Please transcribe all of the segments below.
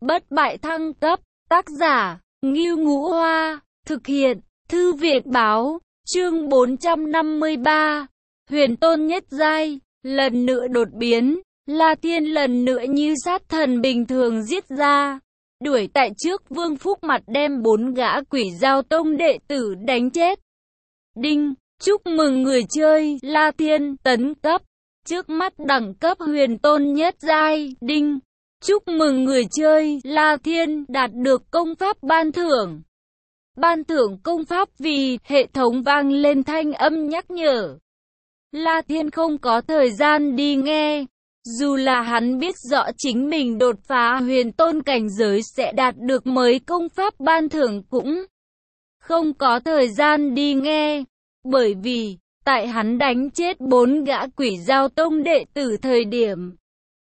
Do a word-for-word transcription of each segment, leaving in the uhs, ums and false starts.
Bất bại thăng cấp, tác giả, Ngưu Ngũ Hoa, thực hiện, Thư viện báo, chương bốn trăm năm mươi ba, huyền tôn nhất giai, lần nữa đột biến, La Thiên lần nữa như sát thần bình thường giết ra, đuổi tại trước Vương Phúc mặt đem bốn gã Quỷ Dao Tông đệ tử đánh chết. Đinh, chúc mừng người chơi, La Thiên, tấn cấp, trước mắt đẳng cấp huyền tôn nhất giai, đinh. Chúc mừng người chơi, La Thiên, đạt được công pháp ban thưởng. Ban thưởng công pháp vì, hệ thống vang lên thanh âm nhắc nhở. La Thiên không có thời gian đi nghe. Dù là hắn biết rõ chính mình đột phá huyền tôn cảnh giới sẽ đạt được mới công pháp ban thưởng cũng không có thời gian đi nghe. Bởi vì, tại hắn đánh chết bốn gã Quỷ Dao Tông đệ tử thời điểm,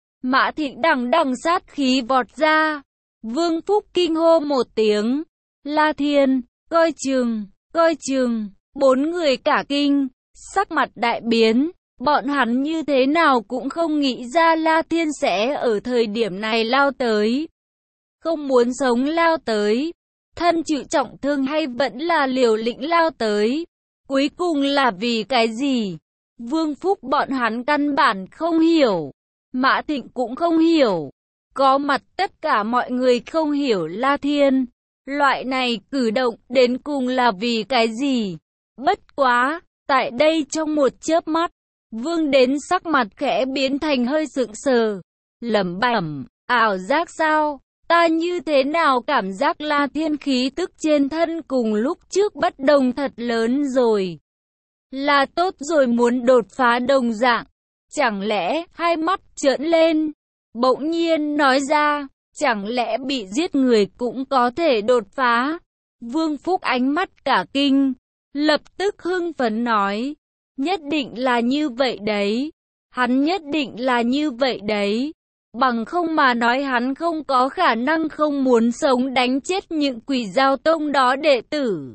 Mã Thịnh đằng đằng sát khí vọt ra. Vương Phúc kinh hô một tiếng. La Thiên, coi chừng, coi chừng. Bốn người cả kinh, sắc mặt đại biến. Bọn hắn như thế nào cũng không nghĩ ra La Thiên sẽ ở thời điểm này lao tới. Không muốn sống lao tới. Thân chịu trọng thương hay vẫn là liều lĩnh lao tới. Cuối cùng là vì cái gì? Vương Phúc bọn hắn căn bản không hiểu. Mã Thịnh cũng không hiểu. Có mặt tất cả mọi người không hiểu La Thiên. Loại này cử động đến cùng là vì cái gì? Bất quá, tại đây trong một chớp mắt, Vương đến sắc mặt khẽ biến thành hơi sững sờ. Lẩm bẩm, ảo giác sao? Ta như thế nào cảm giác La Thiên khí tức trên thân cùng lúc trước bất đồng thật lớn rồi. Là tốt rồi muốn đột phá đồng dạng. Chẳng lẽ hai mắt trợn lên, bỗng nhiên nói ra, chẳng lẽ bị giết người cũng có thể đột phá? Vương Phúc ánh mắt cả kinh, lập tức hưng phấn nói, nhất định là như vậy đấy, hắn nhất định là như vậy đấy, bằng không mà nói hắn không có khả năng không muốn sống đánh chết những Quỷ Dao Tông đó đệ tử.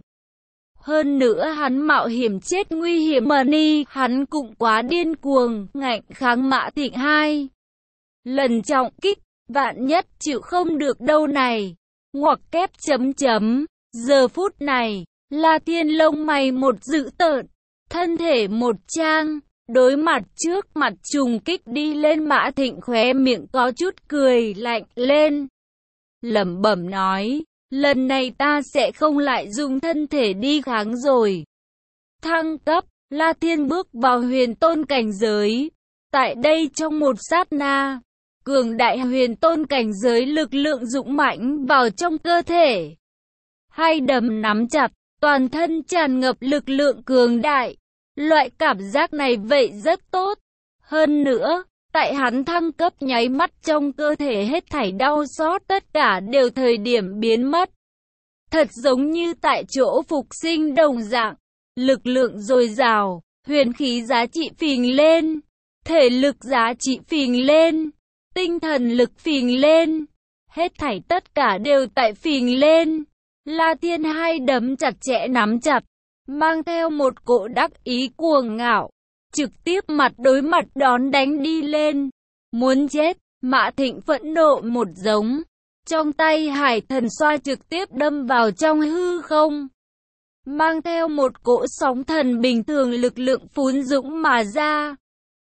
Hơn nữa hắn mạo hiểm chết nguy hiểm mà ni, hắn cũng quá điên cuồng, ngạnh kháng Mã Thịnh hai lần trọng kích, vạn nhất chịu không được đâu này. Ngoặc kép chấm chấm, giờ phút này, La Thiên lông mày một dữ tợn, thân thể một trang, đối mặt trước mặt trùng kích đi lên Mã Thịnh khóe miệng có chút cười lạnh lên. Lẩm bẩm nói, lần này ta sẽ không lại dùng thân thể đi kháng rồi. Thăng cấp, La Thiên bước vào huyền tôn cảnh giới. Tại đây trong một sát na, cường đại huyền tôn cảnh giới lực lượng dũng mãnh vào trong cơ thể. Hai đấm nắm chặt, toàn thân tràn ngập lực lượng cường đại. Loại cảm giác này vậy rất tốt. Hơn nữa, tại hắn thăng cấp nháy mắt trong cơ thể hết thảy đau xót tất cả đều thời điểm biến mất. Thật giống như tại chỗ phục sinh đồng dạng, lực lượng dồi dào, huyền khí giá trị phình lên, thể lực giá trị phình lên, tinh thần lực phình lên, hết thảy tất cả đều tại phình lên. La Thiên hai đấm chặt chẽ nắm chặt, mang theo một cỗ đắc ý cuồng ngạo, trực tiếp mặt đối mặt đón đánh đi lên. Muốn chết, Mã Thịnh phẫn nộ một giống. Trong tay Hải Thần Xoa trực tiếp đâm vào trong hư không. Mang theo một cỗ sóng thần bình thường lực lượng phún dũng mà ra.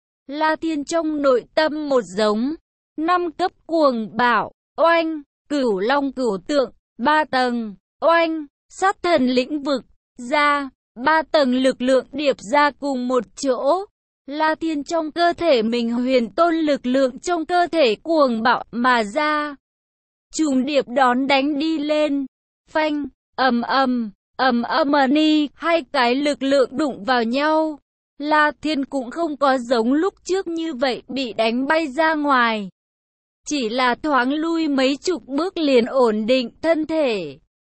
La Thiên trong nội tâm một giống. Năm cấp cuồng bạo, oanh, cửu long cửu tượng, ba tầng, oanh, sát thần lĩnh vực, ra, ba tầng lực lượng điệp ra cùng một chỗ. La Thiên trong cơ thể mình huyền tôn lực lượng trong cơ thể cuồng bạo mà ra. Trùng điệp đón đánh đi lên. Phanh, ầm ầm, ầm ầm ni, hai cái lực lượng đụng vào nhau. La Thiên cũng không có giống lúc trước như vậy bị đánh bay ra ngoài. Chỉ là thoáng lui mấy chục bước liền ổn định thân thể.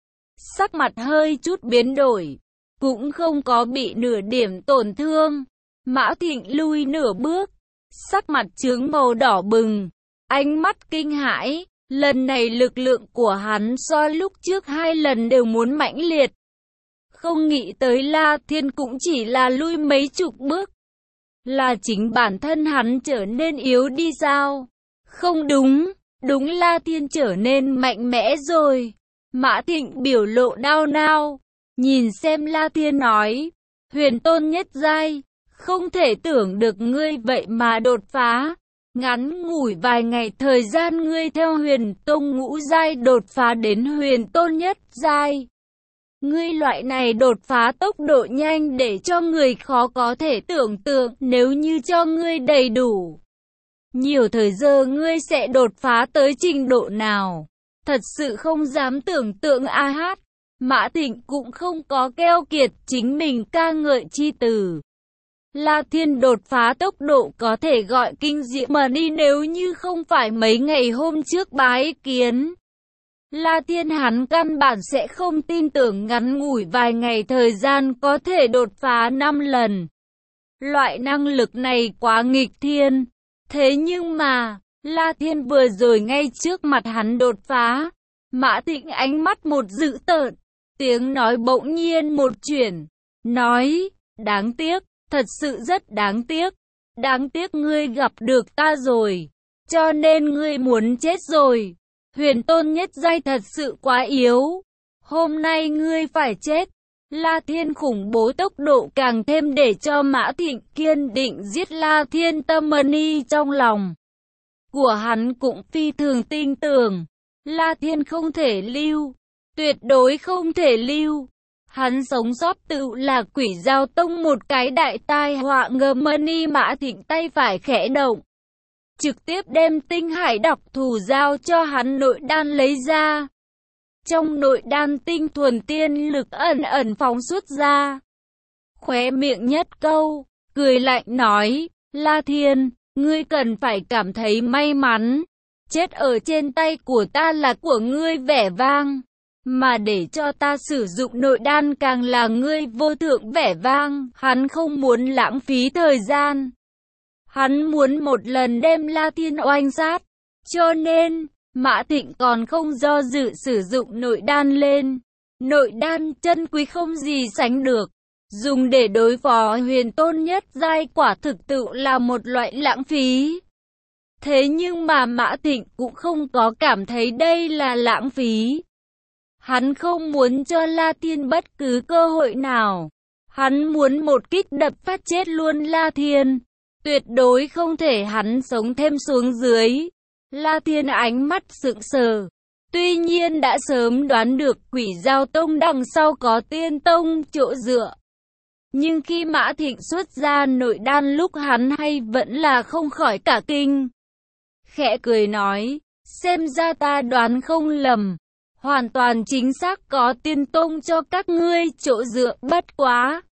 Sắc mặt hơi chút biến đổi, cũng không có bị nửa điểm tổn thương. Mã Thịnh lui nửa bước, sắc mặt chướng màu đỏ bừng, ánh mắt kinh hãi. Lần này lực lượng của hắn so lúc trước hai lần đều muốn mãnh liệt. Không nghĩ tới La Thiên cũng chỉ là lui mấy chục bước. Là chính bản thân hắn trở nên yếu đi sao? Không đúng, Đúng La Thiên trở nên mạnh mẽ rồi. Mã Thịnh biểu lộ nao nao, nhìn xem La Thiên nói, huyền tôn nhất giai, không thể tưởng được ngươi vậy mà đột phá. Ngắn ngủi vài ngày thời gian ngươi theo huyền tông ngũ giai đột phá đến huyền tôn nhất giai. Ngươi loại này đột phá tốc độ nhanh để cho người khó có thể tưởng tượng, nếu như cho ngươi đầy đủ nhiều thời giờ ngươi sẽ đột phá tới trình độ nào. Thật sự không dám tưởng tượng a hát. Mã Thịnh cũng không có keo kiệt chính mình ca ngợi chi từ. La Thiên đột phá tốc độ có thể gọi kinh diễm mà đi, nếu như không phải mấy ngày hôm trước bái kiến. La Thiên hắn căn bản sẽ không tin tưởng ngắn ngủi vài ngày thời gian có thể đột phá năm lần. Loại năng lực này quá nghịch thiên. Thế nhưng mà, La Thiên vừa rồi ngay trước mặt hắn đột phá. Mã Thịnh ánh mắt một dữ tợn, tiếng nói bỗng nhiên một chuyển, nói, đáng tiếc, thật sự rất đáng tiếc. Đáng tiếc ngươi gặp được ta rồi, cho nên ngươi muốn chết rồi. Huyền tôn nhất giai thật sự quá yếu. Hôm nay ngươi phải chết. La Thiên khủng bố tốc độ càng thêm để cho Mã Thịnh kiên định giết La Thiên, tâm ni trong lòng của hắn cũng phi thường tin tưởng. La Thiên không thể lưu, tuyệt đối không thể lưu. Hắn sống sót tự là Quỷ Dao Tông một cái đại tai họa. Ngờ ni Mã Thịnh tay phải khẽ động, trực tiếp đem tinh hải độc thủ giao cho hắn nội đan lấy ra. Trong nội đan tinh thuần tiên lực ẩn ẩn phóng xuất ra. Khóe miệng nhất câu, cười lạnh nói, La Thiên, ngươi cần phải cảm thấy may mắn. Chết ở trên tay của ta là của ngươi vẻ vang, mà để cho ta sử dụng nội đan càng là ngươi vô thượng vẻ vang. Hắn không muốn lãng phí thời gian. Hắn muốn một lần đem La Thiên oanh sát. Cho nên, Mã Thịnh còn không do dự sử dụng nội đan lên. Nội đan chân quý không gì sánh được. Dùng để đối phó huyền tôn nhất giai quả thực tự là một loại lãng phí. Thế nhưng mà Mã Thịnh cũng không có cảm thấy đây là lãng phí. Hắn không muốn cho La Thiên bất cứ cơ hội nào. Hắn muốn một kích đập phát chết luôn La Thiên. Tuyệt đối không thể hắn sống thêm xuống dưới. La Thiên ánh mắt sững sờ. Tuy nhiên đã sớm đoán được Quỷ Dao Tông đằng sau có Tiên Tông chỗ dựa. Nhưng khi Mã Thịnh xuất ra nội đan lúc hắn hay vẫn là không khỏi cả kinh. Khẽ cười nói, xem ra ta đoán không lầm. Hoàn toàn chính xác có Tiên Tông cho các ngươi chỗ dựa, bất quá.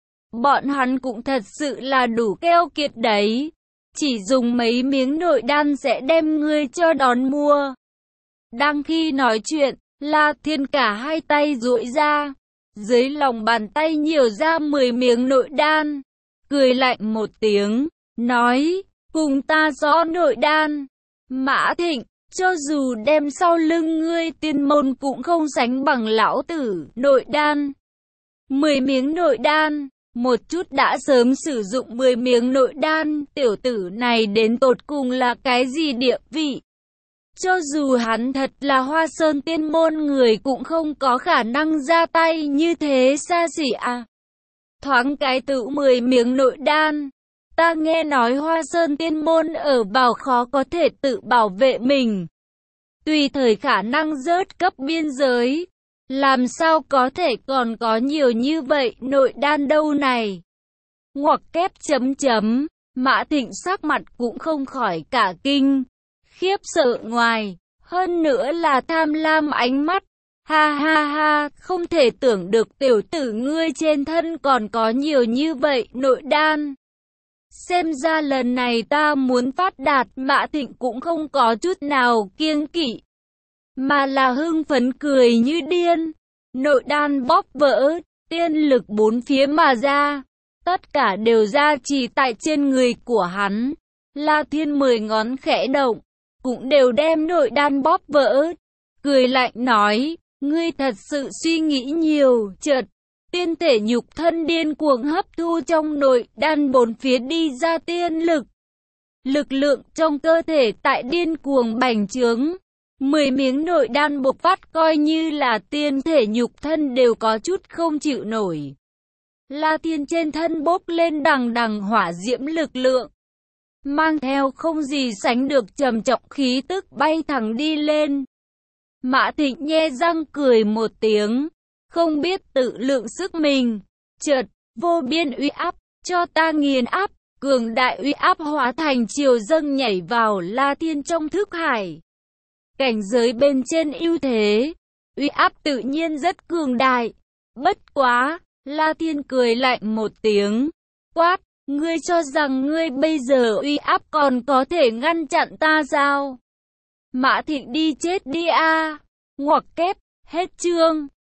Bọn hắn cũng thật sự là đủ keo kiệt đấy. Chỉ dùng mấy miếng nội đan sẽ đem ngươi cho đón mua. Đang khi nói chuyện, La Thiên cả hai tay duỗi ra. Dưới lòng bàn tay nhiều ra mười miếng nội đan. Cười lạnh một tiếng, nói, cùng ta rõ nội đan. Mã Thịnh, cho dù đem sau lưng ngươi tiên môn cũng không sánh bằng lão tử. Nội đan, mười miếng nội đan. Một chút đã sớm sử dụng mười miếng nội đan, tiểu tử này đến tột cùng là cái gì địa vị? Cho dù hắn thật là Hoa Sơn tiên môn, người cũng không có khả năng ra tay như thế xa xỉ à. Thoáng cái tự mười miếng nội đan. Ta nghe nói Hoa Sơn tiên môn ở vào khó có thể tự bảo vệ mình. Tùy thời khả năng rớt cấp biên giới. Làm sao có thể còn có nhiều như vậy nội đan đâu này? Ngoặc kép chấm chấm, Mã Thịnh sắc mặt cũng không khỏi cả kinh, khiếp sợ ngoài, hơn nữa là tham lam ánh mắt. Ha ha ha, không thể tưởng được tiểu tử ngươi trên thân còn có nhiều như vậy nội đan. Xem ra lần này ta muốn phát đạt. Mã Thịnh cũng không có chút nào kiêng kỵ, mà là hưng phấn cười như điên. Nội đan bóp vỡ, tiên lực bốn phía mà ra, tất cả đều ra chỉ tại trên người của hắn. La Thiên mười ngón khẽ động, cũng đều đem nội đan bóp vỡ. Cười lạnh nói, ngươi thật sự suy nghĩ nhiều. Chợt, tiên thể nhục thân điên cuồng hấp thu trong nội đan bốn phía đi ra tiên lực. Lực lượng trong cơ thể tại điên cuồng bành trướng. Mười miếng nội đan bộc phát, coi như là tiên thể nhục thân đều có chút không chịu nổi. La Thiên trên thân bốc lên đằng đằng hỏa diễm lực lượng, mang theo không gì sánh được trầm trọng khí tức bay thẳng đi lên. Mã Thịnh nhe răng cười một tiếng, không biết tự lượng sức mình. Chợt, vô biên uy áp, cho ta nghiền áp, cường đại uy áp hóa thành chiều dâng nhảy vào La Thiên trong thức hải. Cảnh giới bên trên ưu thế, uy áp tự nhiên rất cường đại. Bất quá, La Thiên cười lạnh một tiếng, quát, ngươi cho rằng ngươi bây giờ uy áp còn có thể ngăn chặn ta sao? Mã Thịnh đi chết đi a. Ngoặc kép, hết chương.